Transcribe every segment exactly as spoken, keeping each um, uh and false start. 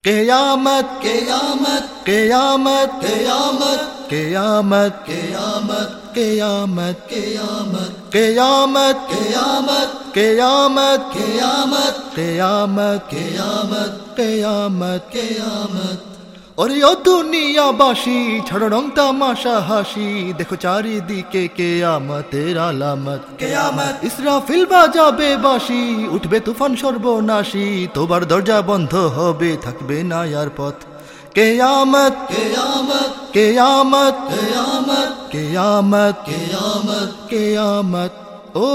क़यामत क़यामत क़यामत क़यामत क़यामत क़यामत क़यामत क़यामत क़यामत क़यामत क़यामत क़यामत क़यामत क़यामत क़यामत क़यामत ওরে ও দুনিয়াবাসী ছাড়ো রং তামাশা হাসি দেখো চারিদিকে কিয়ামতের আলামত কিয়ামত ইসরাফিল বাজাবে বাঁশি উঠবে তুফান সর্বনাশী তোবার দরজা বন্ধ হবে থাকবে না আর পথ কিয়ামত কিয়ামত কিয়ামত কিয়ামত কিয়ামত কিয়ামত কিয়ামত ও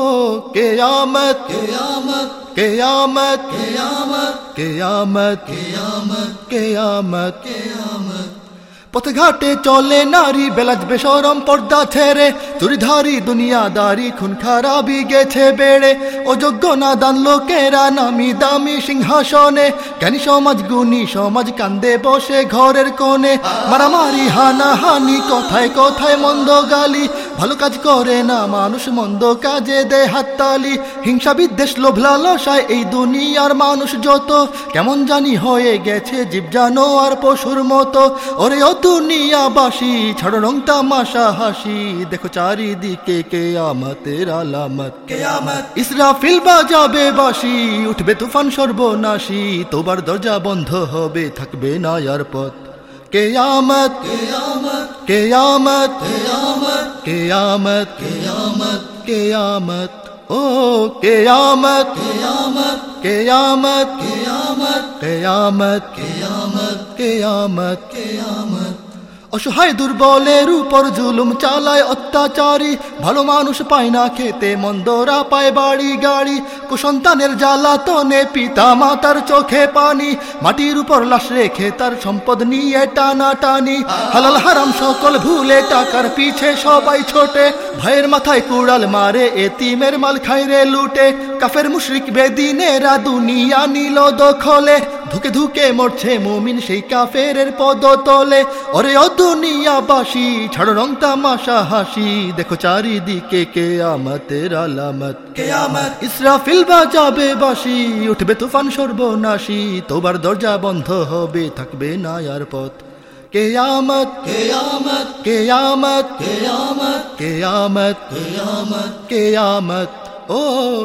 কিয়ামত কিয়ামত কিয়ামত কিয়ামত কিয়ামত কিয়ামত কিয়ামত কিয়ামত পথে ঘাটে চলে নারী বেলাজ বেশরম পর্দা ছেড়ে চুরিধারি দুনিয়াদারি খুন খারাপি গেছে বেড়ে অযোগ্য নাদান লোকেরা নামি দামি সিংহাসনে জ্ঞানী সমাজ গুণী সমাজ কান্দে বসে ঘরের কোণে মারামারি হানাহানি কথায় কথায় মন্দ গালি ভালো কাজ করে না মানুষ মন্দ কাজে দেয় হাততালি হিংসা বিদ্বেষ লোভ লালসায় এই দুনিয়ার মানুষ যত কেমন জানি হয়ে গেছে জীব জানোয়ার পশুর মতো ওরে ও দুনিয়াবাসী ছাড়ো রং তামাশা হাসি দেখো চারিদিকে কিয়ামতের আলামত কিয়ামত ইসরাফিল বাজাবে বাঁশি উঠবে তুফান সর্বনাশী তোবার দরজা বন্ধ হবে থাকবে না আর পথ কিয়ামত কিয়ামত কিয়ামত কিয়ামত কিয়ামত কিয়ামত কিয়ামত ও কিয়ামত কিয়ামত কিয়ামত কিয়ামত কিয়ামত কিয়ামত কিয়ামত কিয়ামত অসহায় দুর্বলের উপর জুলুম চালায় অত্যাচারী ভালো মানুষ পায় না খেতে মন্দরা পায় বাড়ি গাড়ি কুসন্তানের জ্বালাতনে পিতা মাতার চোখে পানি মাটির উপর লাশ রেখে তার সম্পদ নিয়ে টানা টানি হালাল হারাম সকল ভুলে টাকার পিছে সবাই ছোটে ভাইয়ের মাথায় কুড়াল মারে এতিমের মাল খাইরে লুটে কাফের মুশরিক বেদিনেরা দুনিয়া নিল দখলে ধুকে ধুকে মরছে মুমিন সেই কাফেরের পদতলে ওরে ও দুনিয়াবাসী ছাড়ো রং তামাশা হাসি দেখো চারিদিকে কিয়ামতের আলামত কিয়ামত ইসরাফিল বাজাবে বাঁশি উঠবে তুফান সর্বনাশী তোবার দরজা বন্ধ হবে থাকবে না আর পথ কিয়ামত কিয়ামত কিয়ামত কিয়ামত কিয়ামত কিয়ামত কিয়ামত ও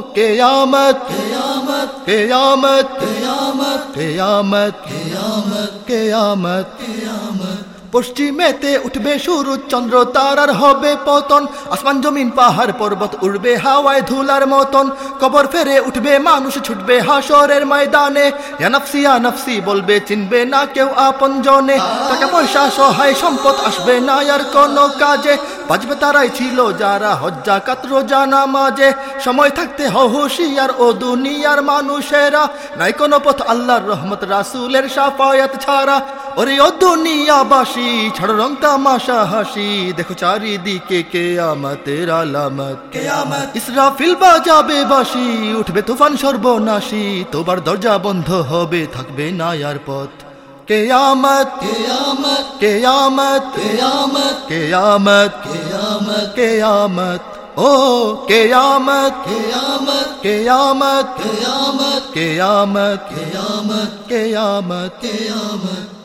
কিয়ামত কিয়ামত কিয়ামত কিয়ামত কিয়ামত কিয়ামত কিয়ামত কিয়ামত পশ্চিমেতে উঠবে সূরজ চন্দ্র তারার হবে পতন আসমান জমিন পাহাড় পর্বত উড়বে হাওয়ায় ধুলার মতন কবর ফেরে উঠবে মানুষ ছুটবে হাসরের ময়দানে ইয়া নাফসি ইয়া নাফসি বলবে চিনবে না কেউ আপন জনে টাকা পয়সা সহায় সম্পদ আসবে না আর কোনো কাজে বাঁচবে তারাই ছিল যারা হজ যাকাত রোজা নামাজে সময় থাকতে হও হুঁশিয়ার ও দুনিয়ার মানুষেরা নাই কোনো পথ আল্লাহর রহমত রাসূলের শাফায়াত ছাড়া ওরে ও দুনিয়াবাসী ছাড়ো রং তামাশা হাসি দেখো চারিদিকে কিয়ামতের আলামত কিয়ামত ইসরাফিল বাজাবে বাঁশি উঠবে তুফান সর্বনাশী তোবার দরজা বন্ধ হবে থাকবে না আর পথ কিয়ামত কিয়ামত কিয়ামত কিয়ামত কিয়ামত কিয়ামত কিয়ামত ও কিয়ামত কিয়ামত কিয়ামত কিয়ামত কিয়ামত কিয়ামত কিয়ামত কিয়ামত